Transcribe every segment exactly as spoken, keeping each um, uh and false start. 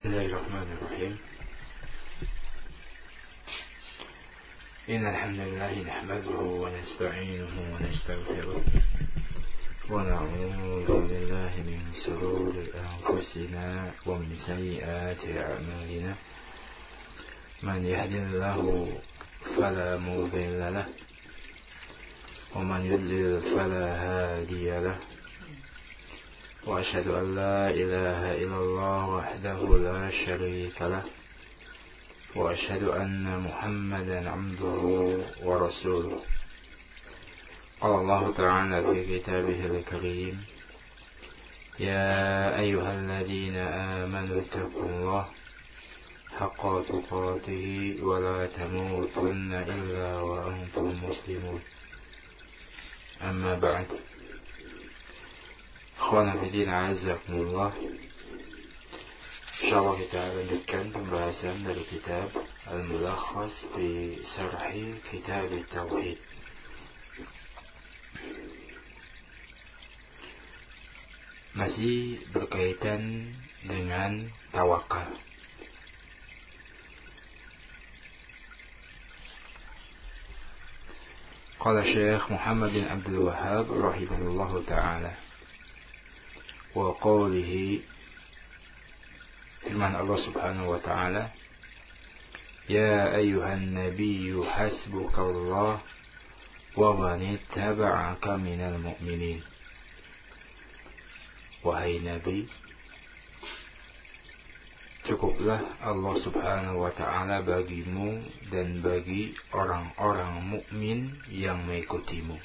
بسم الله الرحمن الرحيم. إن الحمد لله نحمده ونستعينه ونستغفره ونعوذ بالله من شرور أنفسنا ومن سيئات أعمالنا من يهد الله فلا مضل له ومن يضلل فلا هادي له وأشهد أن لا إله إلا الله وحده لا شريك له وأشهد أن محمدا عبده ورسوله. قال الله تعالى في كتابه الكريم: يا أيها الذين آمنوا اتقوا الله حق تقاته ولا تموتن إلا وأنتم مسلمون. أما بعد. Akhwana fillah, azakumullah. Insyaallah kita lanjutkan pembahasan dari kitab Al-Mulakhas fi Syarhi Kitab Tauhid. Masih berkaitan dengan tawakal. Qala Syekh Muhammad bin Abdul Wahhab rahimahullahu ta'ala wa qawlihi, firman Allah subhanahu wa ta'ala, ya ayyuhan nabiyyu hasbukallah wa man ittaba'aka minal mu'minin. Wahai Nabi, cukuplah Allah subhanahu wa ta'ala bagimu dan bagi orang-orang mukmin yang mengikutimu.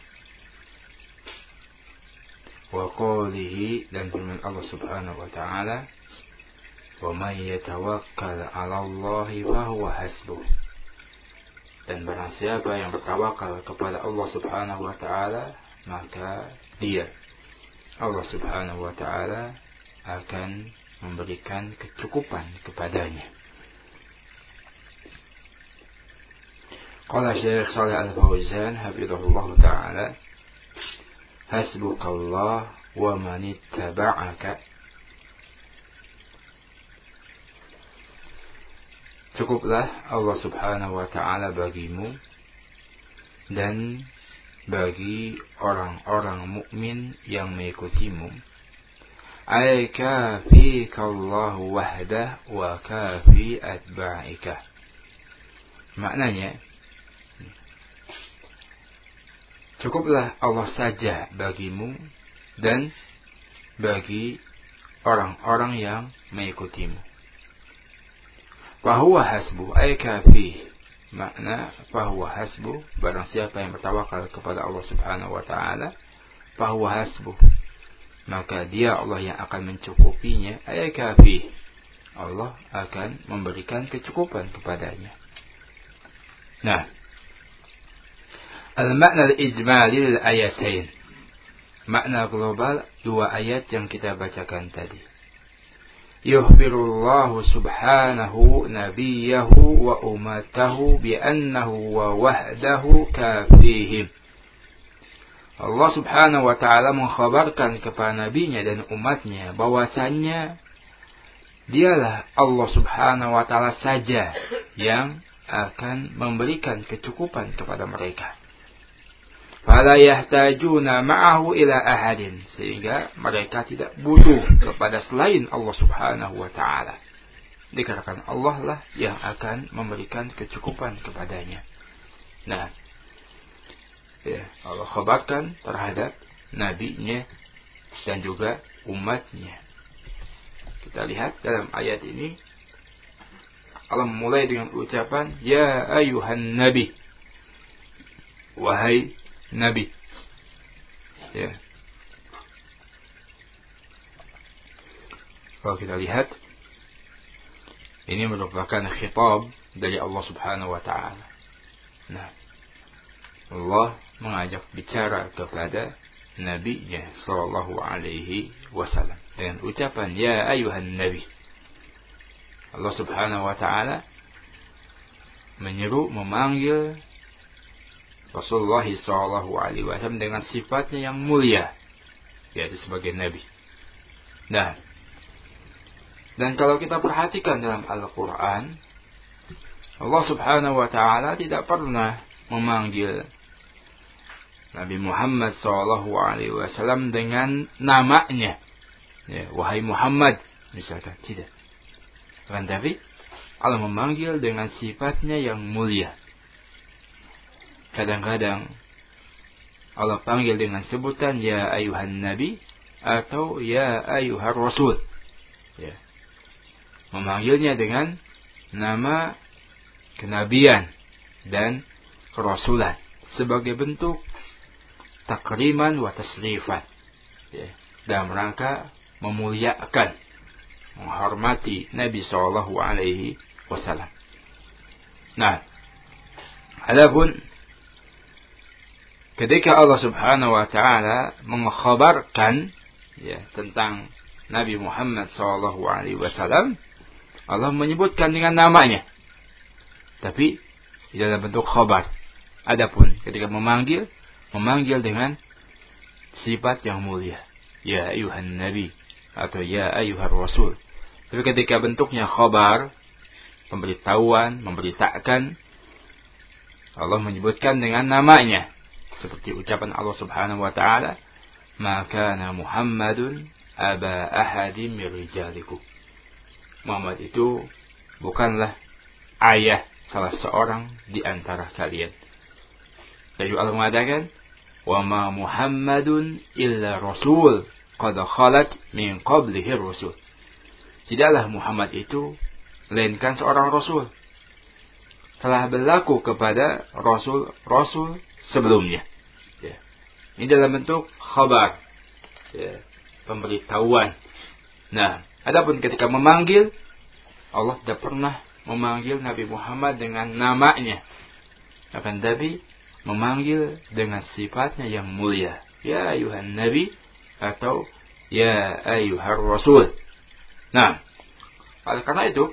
Wa qawlihi, dan firman Allah subhanahu wa ta'ala, wa man yatawakkal 'ala Allahi fa huwa hasbuh. Dan barang siapa yang bertawakal kepada Allah subhanahu wa ta'ala, maka dia, Allah subhanahu wa ta'ala, akan memberikan kecukupan kepadanya. Qala Syekh Shalih Al-Fauzan hafizahullah ta'ala, hasbukallah wa man ittaba'aka. Cukuplah Allah subhanahu wa ta'ala bagimu dan bagi orang-orang mukmin yang mengikutimu. Ay kafikallahu wahdah wa kafi atba'ika. Maknanya, cukuplah Allah saja bagimu dan bagi orang-orang yang mengikutimu. Fahuwa hasbu ay kafi. Makna fahuwa hasbu, barang siapa yang bertawakal kepada Allah subhanahu wa ta'ala, fahuwa hasbu, maka dia Allah yang akan mencukupinya. Ay kafi, Allah akan memberikan kecukupan kepadanya. Nah, al-makna al-ijmali lil ayatain. Makna global dua ayat yang kita bacakan tadi. Yukhbirullahu subhanahu nabiyahu wa ummatahu bi annahu wa wahdahu kafihim. Allah subhanahu wa ta'ala mengkhabarkan kepada nabinya dan umatnya bahwasannya dialah Allah subhanahu wa ta'ala saja yang akan memberikan kecukupan kepada mereka. Fala yahtajuna ma'ahu ila ahadin, sehingga mereka tidak butuh kepada selain Allah subhanahu wa ta'ala. Dikarenakan Allah lah yang akan memberikan kecukupan kepadanya. Nah, ya, Allah khabarkan terhadap nabinya dan juga umatnya. Kita lihat dalam ayat ini, Allah memulai dengan ucapan ya ayuhan nabi, wahai Nabi. Ya. Kalau kita lihat, ini merupakan khitab dari Allah subhanahu wa ta'ala. Nah, Allah mengajak bicara kepada Nabi-Nya sallallahu alaihi wasallam dengan ucapan ya ayuhan nabi. Allah subhanahu wa ta'ala menyeru, memanggil Rasulullah sallallahu alaihi wasallam dengan sifatnya yang mulia, yaitu sebagai nabi. Nah, Dan kalau kita perhatikan dalam Al-Quran, Allah subhanahu wa ta'ala tidak pernah memanggil Nabi Muhammad sallallahu alaihi wasallam dengan namanya. Ya, wahai Muhammad, misalkan. Tidak. Kan tapi Allah memanggil dengan sifatnya yang mulia. Kadang-kadang Allah panggil dengan sebutan ya ayuhan nabi atau ya ayuhar rasul. Ya. Memanggilnya dengan nama kenabian dan kerasulan sebagai bentuk takriman wa tasrifan, ya, dalam rangka memuliakan, menghormati Nabi sallallahu alaihi wasallam. Nah, adapun ketika Allah subhanahu wa ta'ala mengkhabarkan, ya, tentang Nabi Muhammad sallallahu alaihi wasallam, Allah menyebutkan dengan namanya, tapi di dalam bentuk khabar. Adapun ketika memanggil, memanggil dengan sifat yang mulia, ya ayuhan nabi atau ya ayuhar rasul. Tapi ketika bentuknya khabar, pemberitahuan, memberitakan, Allah menyebutkan dengan namanya, seperti ucapan Allah subhanahu wa ta'ala, maka Muhammadun aba ahadim min rijalikum. Muhammad itu bukanlah ayah salah seorang di antara kalian. Jadi Allah mengatakan, wa ma Muhammadun illa rasul qad khalat min qablihi rusul. Tidaklah Muhammad itu melainkan seorang rasul, telah berlaku kepada rasul-rasul sebelumnya. Ya. Ini dalam bentuk khabar, ya, pemberitahuan. Nah, adapun ketika memanggil, Allah tidak pernah memanggil Nabi Muhammad dengan namanya, akan tapi memanggil dengan sifatnya yang mulia, ya ayuhan nabi atau ya ayuhar rasul. Nah, oleh karena itu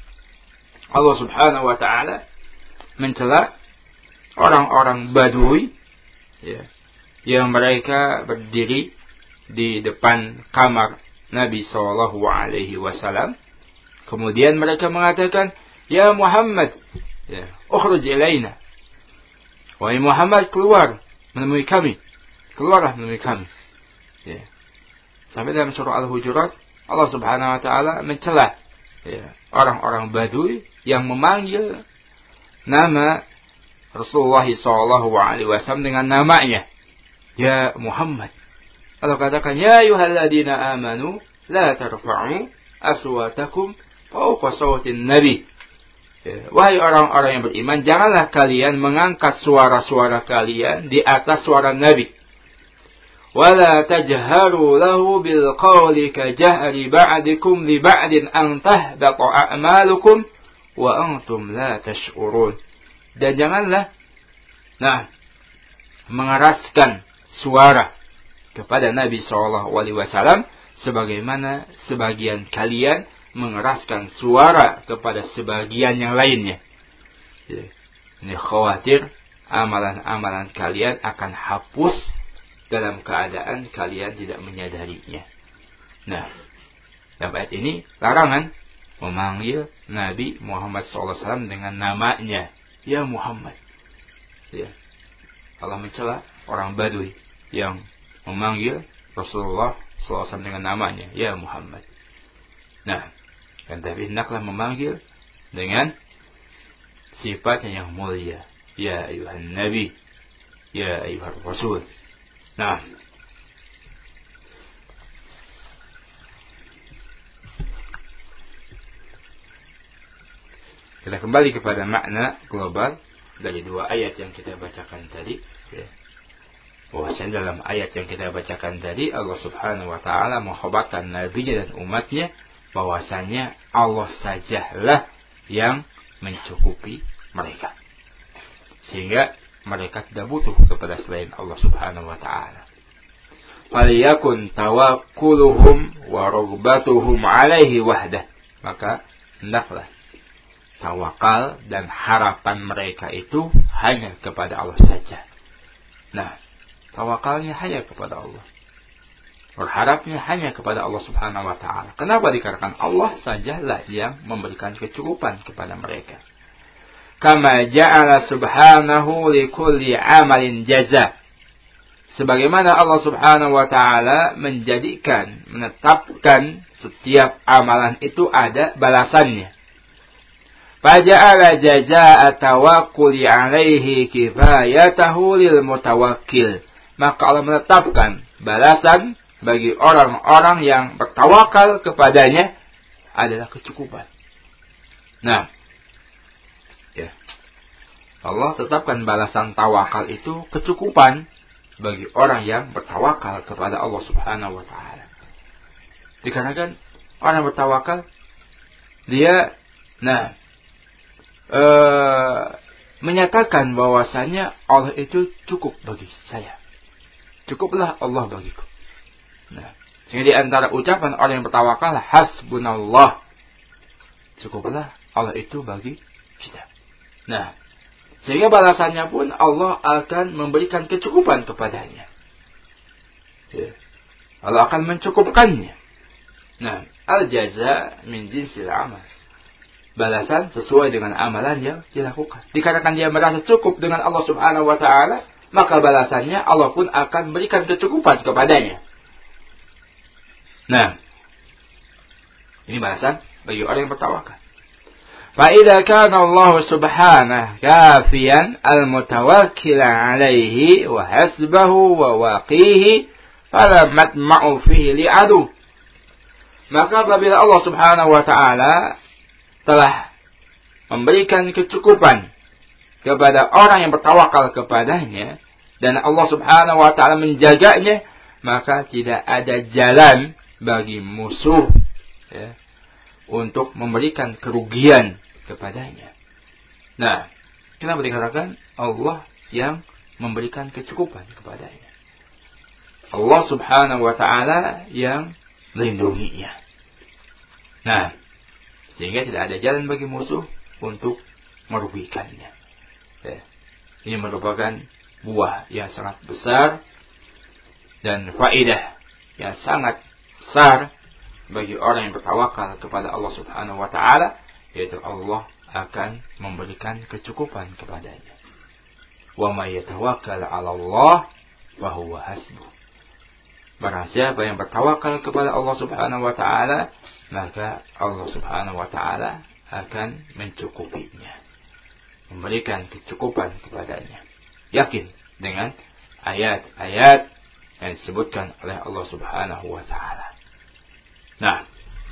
Allah subhanahu wa ta'ala mencela orang-orang Badui, ya, yang mereka berdiri di depan kamar Nabi sallallahu alaihi wasallam, kemudian mereka mengatakan, ya Muhammad, ya, ukhruj ilaina. Wahai Muhammad, keluar menemui kami. Keluarlah menemui kami. Ya. Sampai dalam surah Al-Hujurat, Allah subhanahu wa ta'ala mencela, ya, orang-orang Badui yang memanggil nama Rasulullah sallallahu alaihi wasallam dengan namanya, ya Muhammad. Allah katakan, ya ayyuhalladzina amanu la tarfa'u aswatakum fawqa sawtin nabi. Ya, wahai orang-orang yang beriman, janganlah kalian mengangkat suara-suara kalian di atas suara Nabi. Wala tajharu lahu bil qawli ka jahri ba'dikum li ba'din an tahbata a'malukum wa antum la tash'urun. Dan janganlah, nah, mengeraskan suara kepada Nabi sallallahu alaihi wasallam sebagaimana sebagian kalian mengeraskan suara kepada sebagian yang lainnya. Ya. Ini khawatir amalan-amalan kalian akan hapus dalam keadaan kalian tidak menyadarinya. Nah, dalam ayat ini larangan memanggil Nabi Muhammad sallallahu alaihi wasallam dengan namanya, ya Muhammad. Ya. Allah mencela orang Badui yang memanggil Rasulullah sallallahu alaihi wasallam dengan namanya, ya Muhammad. Nah, dan tapi hendaklah memanggil dengan sifatnya yang mulia, ya ayuhan nabi, ya ayuhar rasul. Nah, kita kembali kepada makna global dari dua ayat yang kita bacakan tadi, ya. Bahwasanya dalam ayat yang kita bacakan tadi, Allah subhanahu wa ta'ala mengkhabarkan nabinya dan umatnya bahwasanya Allah sajalah yang mencukupi mereka, sehingga mereka tidak butuh kepada selain Allah subhanahu wa ta'ala. Faliyakun tawakkuluhum wa raghbatuhum alaihi wahdah. Maka hendaklah tawakal dan harapan mereka itu hanya kepada Allah saja. Nah, tawakalnya hanya kepada Allah. Berharapnya hanya kepada Allah Subhanahu wa taala. Kenapa? Dikarenakan Allah sajalah yang memberikan kecukupan kepada mereka. Kama ja'ala subhanahu likulli amalin jaza. Sebagaimana Allah Subhanahu wa taala menjadikan, menetapkan setiap amalan itu ada balasannya. Faja'ala jazaa'a tawakkuli 'alaihi kifayatahu lil mutawakkil. Maka Allah menetapkan balasan bagi orang-orang yang bertawakal kepadanya adalah kecukupan. Nah, ya. Allah tetapkan balasan tawakal itu kecukupan bagi orang yang bertawakal kepada Allah Subhanahu wa taala. Dikarenakan orang yang bertawakal dia nah e, menyatakan bahwasanya Allah itu cukup bagi saya. Cukuplah Allah bagiku. Nah, sehingga di antara ucapan orang yang bertawakal, hasbunallah. Cukuplah Allah itu bagi kita. Nah, sehingga balasannya pun Allah akan memberikan kecukupan kepadanya. Ya. Allah akan mencukupkannya. Nah, al-jaza min jinsil amal. Balasan sesuai dengan amalan yang dilakukan. Dikarenakan dia merasa cukup dengan Allah Subhanahu wa taala, maka balasannya Allah pun akan berikan kecukupan kepadanya. Nah, ini balasan bagi orang yang bertawakal. فَإِذَا كَانَ اللَّهُ سُبْحَانَهُ كَافِيًا الْمُتَوَكِّلَ عَلَيْهِ وَحَسْبَهُ وَوَقِيهِ فَلَا مَطْمَعُ فِيهِ لِعَدُوٍ. Maka apabila Allah Subhanahu wa taala telah memberikan kecukupan kepada orang yang bertawakal kepadanya dan Allah Subhanahu wa taala menjaganya, maka tidak ada jalan bagi musuh ya, untuk memberikan kerugian kepadanya. Nah, kenapa dikatakan Allah yang memberikan kecukupan kepadanya? Allah Subhanahu wa taala yang melindunginya. Nah, sehingga tidak ada jalan bagi musuh untuk merugikannya. Ya. Ini merupakan buah yang sangat besar dan faedah yang sangat besar bagi orang yang bertawakal kepada Allah Subhanahu wa taala, yaitu Allah akan memberikan kecukupan kepadanya. Wa may yatawakkal 'ala Allah fa huwa hasbuh. Barang siapa yang bertawakal kepada Allah Subhanahu wa taala, maka Allah Subhanahu wa taala akan mencukupinya, memberikan kecukupan kepadanya. Yakin dengan ayat-ayat yang disebutkan oleh Allah Subhanahu wa taala. Nah,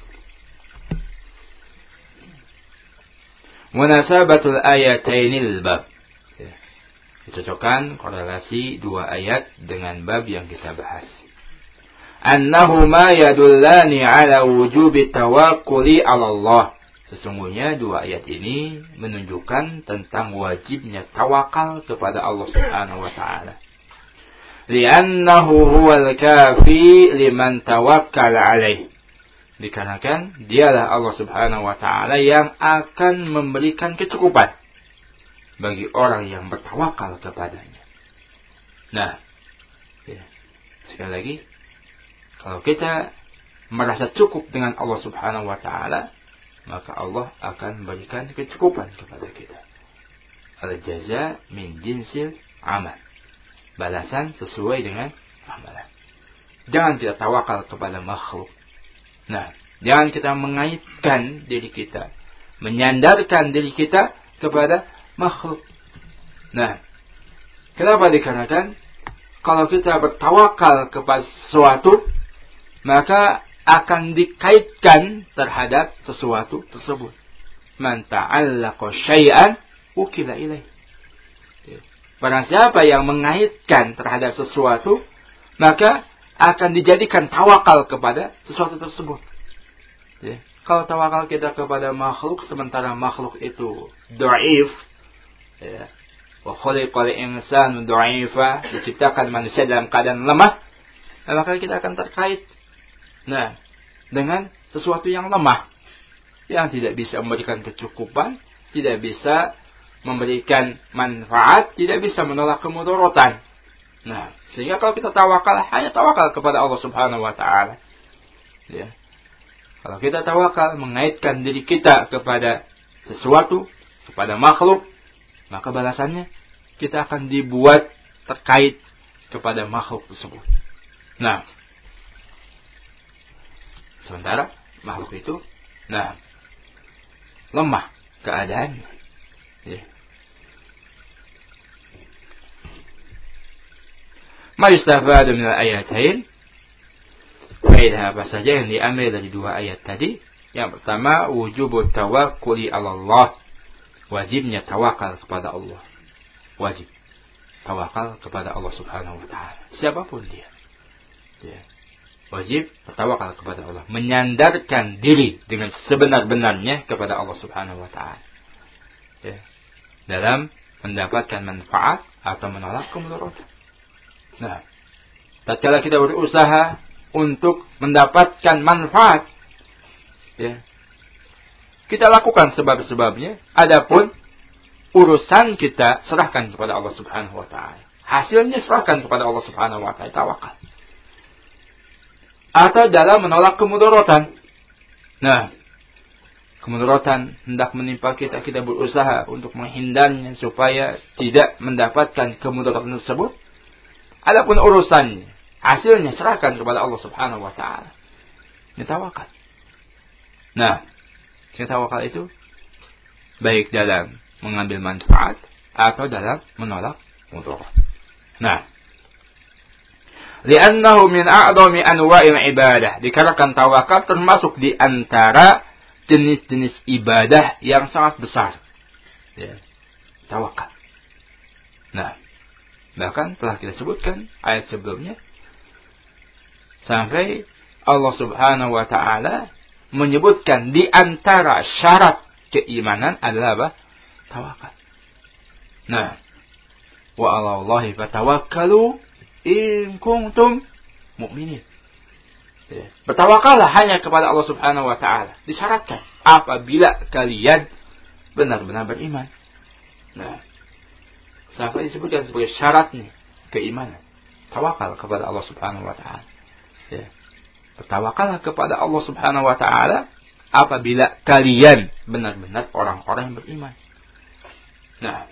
munasabatul ayatainil bab. Dicocokkan korelasi dua ayat dengan bab yang kita bahas. Annahuma yadullani ala wujubi tawakkuli ala Allah. Sesungguhnya dua ayat ini menunjukkan tentang wajibnya tawakal kepada Allah Subhanahu wa taala. Li'annahu huwal kafi liman tawakkala alaih. Dikarenakan dialah Allah Subhanahu wa taala yang akan memberikan kecukupan bagi orang yang bertawakal kepadanya. Nah, ya. Sekali lagi, kalau kita merasa cukup dengan Allah Subhanahu wa taala, maka Allah akan memberikan kecukupan kepada kita. Al-jaza min jinsil amal. Balasan sesuai dengan amalan. Jangan kita tawakal kepada makhluk. Nah, jangan kita mengaitkan diri kita, menyandarkan diri kita kepada makhluk. Nah, kenapa? Dikarenakan kalau kita bertawakal kepada sesuatu, maka akan dikaitkan terhadap sesuatu tersebut. Man ta'allaqa syai'an ukila ilaih. Barang siapa yang mengaitkan terhadap sesuatu, maka akan dijadikan tawakal kepada sesuatu tersebut. Ya. Kalau tawakal kita kepada makhluk, sementara makhluk itu dhaif, ya. Wa khuliqal insanu dha'ifa, diciptakan manusia dalam keadaan lemah, maka kita akan terkait nah dengan sesuatu yang lemah, yang tidak bisa memberikan kecukupan, tidak bisa memberikan manfaat, tidak bisa menolak kemudaratan. Nah, sehingga kalau kita tawakal, hanya tawakal kepada Allah Subhanahu wa taala. Ya. Kalau kita tawakal mengaitkan diri kita kepada sesuatu, kepada makhluk, maka balasannya kita akan dibuat terkait kepada makhluk tersebut. Nah, sementara makhluk itu, nah, lemah keadaannya. Ya. Ma yustafadu min al-ayatain. Faedah apa saja yang diambil dari dua ayat tadi? Yang pertama, wujubut tawakkuli 'ala Allah. Wajibnya tawakal kepada Allah. Wajib tawakal kepada Allah Subhanahu wa taala. Siapapun dia. Ya. Wajib bertawakal kepada Allah, menyandarkan diri dengan sebenar-benarnya kepada Allah Subhanahu wa taala. Ya. Dalam mendapatkan manfaat atau menolak kemudaratan. Nah, tatkala kita berusaha untuk mendapatkan manfaat, ya, kita lakukan sebab-sebabnya. Adapun urusan kita serahkan kepada Allah Subhanahu wa taala. Hasilnya serahkan kepada Allah Subhanahu wa taala. Tawakal. Atau dalam menolak kemudaratan. Nah, kemudaratan hendak menimpa kita, kita berusaha untuk menghindarnya supaya tidak mendapatkan kemudaratan tersebut. Adapun urusannya, hasilnya serahkan kepada Allah Subhanahu wa taala. Ini tawakal. Nah, ini tawakal itu baik dalam mengambil manfaat atau dalam menolak mudarat. Nah, li'annahu min a'dhami anwa'il ibadah. Dikarenakan tawakal termasuk di antara jenis-jenis ibadah yang sangat besar. Ya, tawakal. Nah, bahkan telah kita sebutkan ayat sebelumnya sampai Allah Subhanahu wa taala menyebutkan di antara syarat keimanan adalah apa? Tawakal. Nah, wa 'alallahi fatawakkalu in kuntum mu'minin. Ya. Bertawakallah hanya kepada Allah Subhanahu wa taala. Disyaratkan apabila kalian benar-benar beriman. Nah, sampai disebutkan sebagai syaratnya keimanan. Tawakal kepada Allah Subhanahu wa taala. Ya. Bertawakallah kepada Allah Subhanahu wa taala apabila kalian benar-benar orang-orang yang beriman. Nah,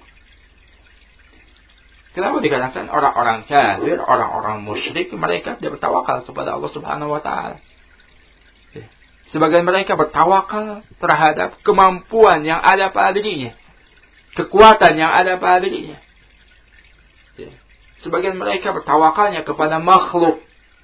kenapa dikatakan orang-orang kafir, orang-orang musyrik, mereka tidak bertawakal kepada Allah Subhanahu wa taala? Ya. Sebagian mereka bertawakal terhadap kemampuan yang ada pada dirinya, kekuatan yang ada pada dirinya. Ya. Sebagian mereka bertawakalnya kepada makhluk.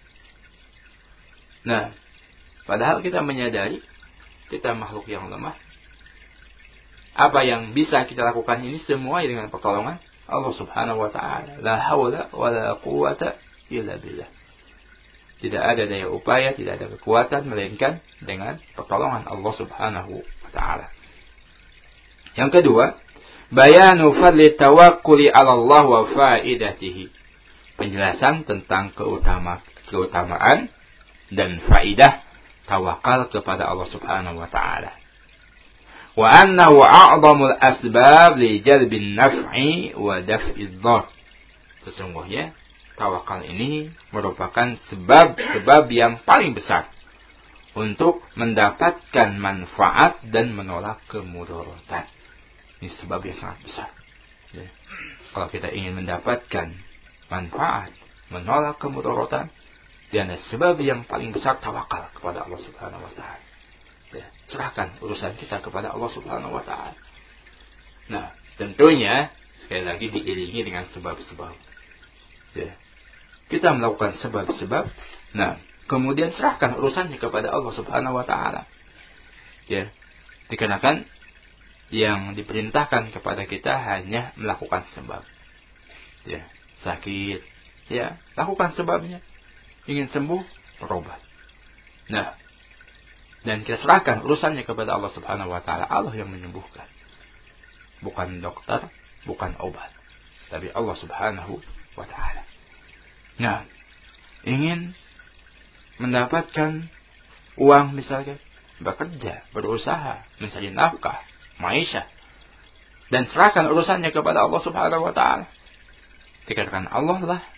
Nah, padahal kita menyadari kita makhluk yang lemah. Apa yang bisa kita lakukan ini semua dengan pertolongan Allah Subhanahu wa taala. La haula wa la quwata illa billah. Tidak ada daya upaya, tidak ada kekuatan melainkan dengan pertolongan Allah Subhanahu wa taala. Yang kedua, bayanu fadli tawakkuli 'ala Allah wa faidatihi. Penjelasan tentang keutama, keutamaan dan faidah tawakal kepada Allah Subhanahu wa taala. Wa annahu a'dhamul asbab li jalbin naf'i wa daf'id dhar. Sesungguhnya tawakal ini merupakan sebab-sebab yang paling besar untuk mendapatkan manfaat dan menolak kemudaratan. Ini sebab yang sangat besar. Ya. Kalau kita ingin mendapatkan manfaat, menolak kemudaratan, dan sebab yang paling besar tawakal kepada Allah Subhanahu wa taala. Ya, serahkan urusan kita kepada Allah Subhanahu wa taala. Nah, tentunya sekali lagi diiringi dengan sebab-sebab. Ya. Kita melakukan sebab-sebab, nah, kemudian serahkan urusannya kepada Allah Subhanahu wa taala. Ya. Dikarenakan yang diperintahkan kepada kita hanya melakukan sebab. Ya, sakit, ya, lakukan sebabnya. Ingin sembuh, berobat. Nah, dan kita serahkan urusannya kepada Allah Subhanahu wa taala. Allah yang menyembuhkan. Bukan dokter, bukan obat, tapi Allah Subhanahu wa taala. Nah, ingin mendapatkan uang misalnya, bekerja, berusaha, mencari nafkah, maisha, dan serahkan urusannya kepada Allah Subhanahu wa taala. Dikatakan Allah lah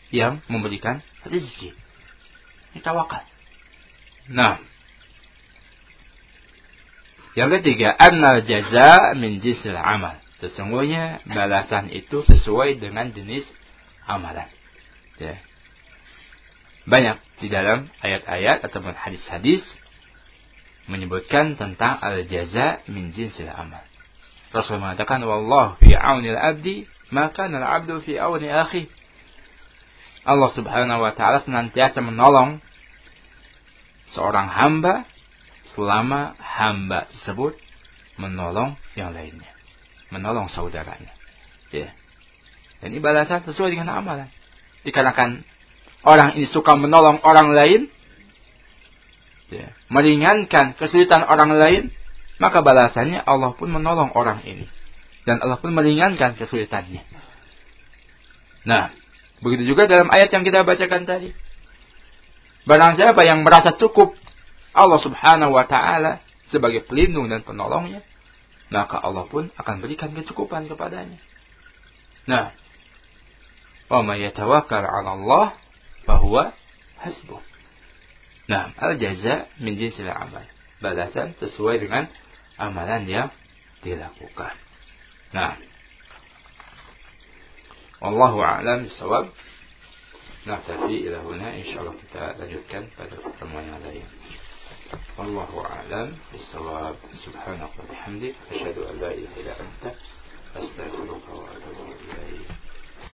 yang memberikan rezeki. Ini tawakal. Nah, yang ketiga, annal jaza min jinsil amal. Sesungguhnya balasan itu sesuai dengan jenis amalan. Ya. Banyak di dalam ayat-ayat ataupun hadis-hadis menyebutkan tentang al-jaza min jinsil amal. Rasul mengatakan, wallahu fi auni al-abdi, maka al-abdu fi auni akhi. Allah Subhanahu wa taala senantiasa menolong seorang hamba selama hamba tersebut menolong yang lainnya, menolong saudaranya. Ya. Dan ini balasan sesuai dengan amalan. Dikarenakan orang ini suka menolong orang lain, ya, meringankan kesulitan orang lain, maka balasannya Allah pun menolong orang ini. Dan Allah pun meringankan kesulitannya. Nah, begitu juga dalam ayat yang kita bacakan tadi. Barang siapa yang merasa cukup Allah Subhanahu wa ta'ala sebagai pelindung dan penolongnya, maka Allah pun akan berikan kecukupan kepadanya. Nah, wa may yatawakkal 'ala Allah fahuwa hasbuh. Nah, al-jaza min jinsil amal. Balasan sesuai dengan amalan yang dilakukan. Nah, wallahu a'lam bishawab. Nah, tapi ila huna insyaallah kita lanjutkan pada pertemuan yang lain. Wallahu a'lam bishawab. Subhanaka wa bihamdik asyhadu an la ilaha illa anta astaghfiruka wa atubu ilaik.